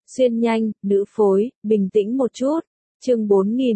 Xuyên nhanh, nữ phối, bình tĩnh một chút. Chương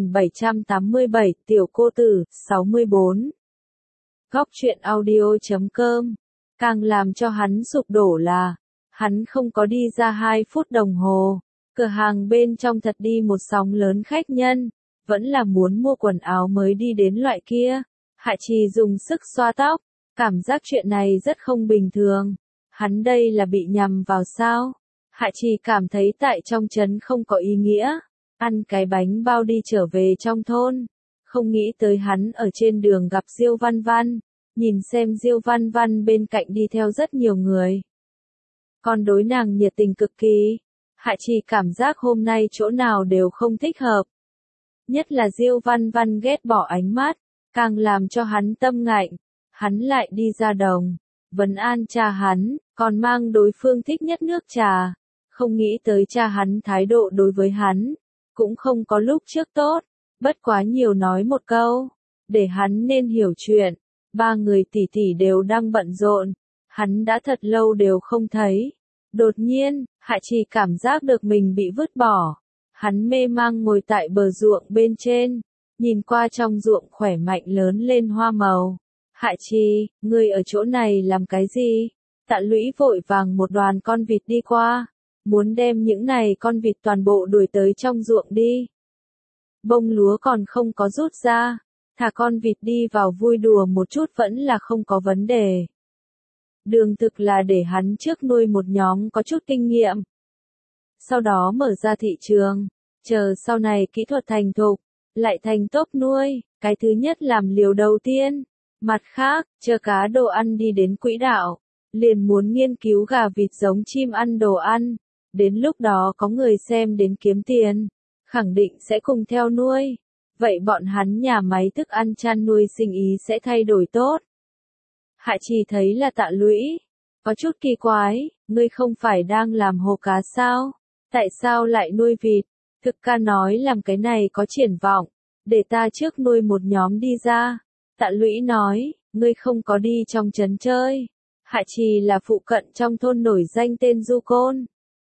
4787, tiểu cô tử, 64. Góc truyện audio.com. Càng làm cho hắn sụp đổ là, hắn không có đi ra 2 phút đồng hồ. Cửa hàng bên trong thật đi một sóng lớn khách nhân, vẫn là muốn mua quần áo mới đi đến loại kia. Hạ Trì dùng sức xoa tóc, cảm giác chuyện này rất không bình thường. Hắn đây là bị nhầm vào sao? Hạ Trì cảm thấy tại trong trấn không có ý nghĩa, ăn cái bánh bao đi trở về trong thôn. Không nghĩ tới hắn ở trên đường gặp Diêu Văn Văn, nhìn xem Diêu Văn Văn bên cạnh đi theo rất nhiều người. Còn đối nàng nhiệt tình cực kỳ, Hạ Trì cảm giác hôm nay chỗ nào đều không thích hợp. Nhất là Diêu Văn Văn ghét bỏ ánh mắt, càng làm cho hắn tâm ngạnh. Hắn lại đi ra đồng, vấn an cha hắn, còn mang đối phương thích nhất nước trà. Không nghĩ tới cha hắn thái độ đối với hắn, cũng không có lúc trước tốt, bất quá nhiều nói một câu, để hắn nên hiểu chuyện. 3 người tỷ tỷ đều đang bận rộn, hắn đã thật lâu đều không thấy. Đột nhiên, Hạ Trì cảm giác được mình bị vứt bỏ. Hắn mê mang ngồi tại bờ ruộng bên trên, nhìn qua trong ruộng khỏe mạnh lớn lên hoa màu. Hạ Trì, ngươi ở chỗ này làm cái gì? Tạ Lũy vội vàng một đoàn con vịt đi qua, muốn đem những này con vịt toàn bộ đuổi tới trong ruộng đi. Bông lúa còn không có rút ra, thả con vịt đi vào vui đùa một chút vẫn là không có vấn đề. Đường thực là để hắn trước nuôi một nhóm có chút kinh nghiệm, sau đó mở ra thị trường, chờ sau này kỹ thuật thành thục, lại thành tốt nuôi. Cái thứ nhất làm liều đầu tiên. Mặt khác, chờ cá đồ ăn đi đến quỹ đạo, liền muốn nghiên cứu gà vịt giống chim ăn đồ ăn. Đến lúc đó có người xem đến kiếm tiền, khẳng định sẽ cùng theo nuôi. Vậy bọn hắn nhà máy thức ăn chăn nuôi sinh ý sẽ thay đổi tốt. Hạ Trì thấy là Tạ Lũy, có chút kỳ quái, ngươi không phải đang làm hồ cá sao? Tại sao lại nuôi vịt? Thực ca nói làm cái này có triển vọng, để ta trước nuôi một nhóm đi ra. Tạ Lũy nói, ngươi không có đi trong trấn chơi. Hạ Trì là phụ cận trong thôn nổi danh tên Du Côn.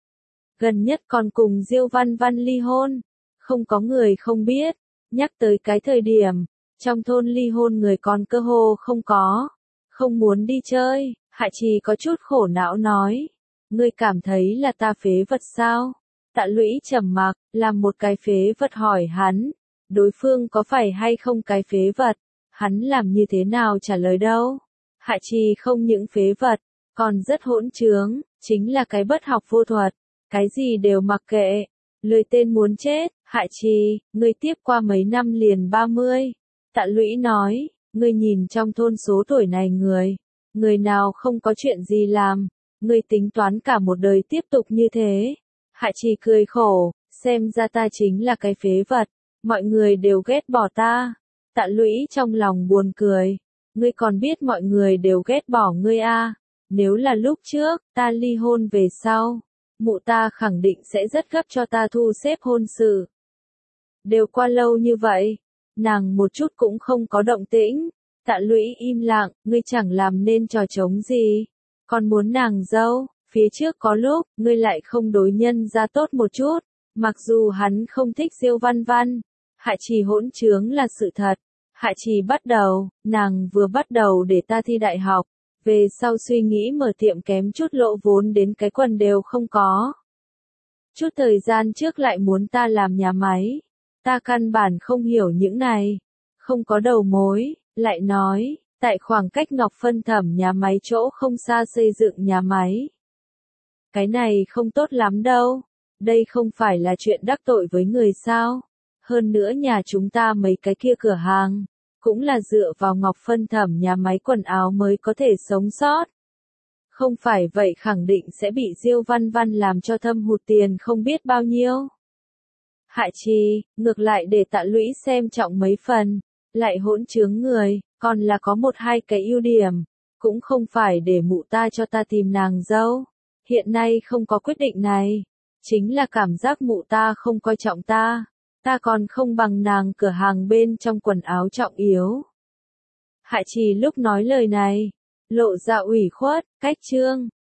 Gần nhất còn cùng Diêu Văn Văn ly hôn. Không có người không biết. Nhắc tới cái thời điểm, trong thôn ly hôn người còn cơ hồ không có. Không muốn đi chơi, Hạ Trì có chút khổ não nói. Ngươi cảm thấy là ta phế vật sao? Tạ Lũy trầm mặc, làm một cái phế vật hỏi hắn. Đối phương có phải hay không cái phế vật? Hắn làm như thế nào trả lời đâu? Hạ Trì không những phế vật, còn rất hỗn trướng, chính là cái bất học vô thuật, cái gì đều mặc kệ, lười tên muốn chết. Hạ Trì, ngươi tiếp qua mấy năm liền 30. Tạ Lũy nói, ngươi nhìn trong thôn số tuổi này người nào không có chuyện gì làm, ngươi tính toán cả một đời tiếp tục như thế. Hạ Trì cười khổ, xem ra ta chính là cái phế vật, mọi người đều ghét bỏ ta. Tạ Lũy trong lòng buồn cười, ngươi còn biết mọi người đều ghét bỏ ngươi à? Nếu là lúc trước, ta ly hôn về sau, mụ ta khẳng định sẽ rất gấp cho ta thu xếp hôn sự. Đều qua lâu như vậy, nàng một chút cũng không có động tĩnh. Tạ Lũy im lặng, ngươi chẳng làm nên trò trống gì, còn muốn nàng dâu. Phía trước có lúc, ngươi lại không đối nhân ra tốt một chút, mặc dù hắn không thích Diêu Văn Văn. Hạ Trì hỗn trướng là sự thật. Hạ Trì bắt đầu, nàng vừa bắt đầu để ta thi đại học, về sau suy nghĩ mở tiệm kém chút lộ vốn đến cái quần đều không có. Chút thời gian trước lại muốn ta làm nhà máy, ta căn bản không hiểu những này, không có đầu mối, lại nói, tại khoảng cách Ngọc Phân Thẩm nhà máy chỗ không xa xây dựng nhà máy. Cái này không tốt lắm đâu, đây không phải là chuyện đắc tội với người sao? Hơn nữa nhà chúng ta mấy cái kia cửa hàng, cũng là dựa vào Ngọc Phân Thẩm nhà máy quần áo mới có thể sống sót. Không phải vậy khẳng định sẽ bị Diêu Văn Văn làm cho thâm hụt tiền không biết bao nhiêu. Hạ Trì, ngược lại để Tạ Lũy xem trọng mấy phần, lại hỗn trướng người, còn là có 1-2 cái ưu điểm, cũng không phải để mụ ta cho ta tìm nàng dâu. Hiện nay không có quyết định này, chính là cảm giác mụ ta không coi trọng ta. Ta còn không bằng nàng cửa hàng bên trong quần áo trọng yếu. Hạ Trì lúc nói lời này, lộ ra ủy khuất, cách chương.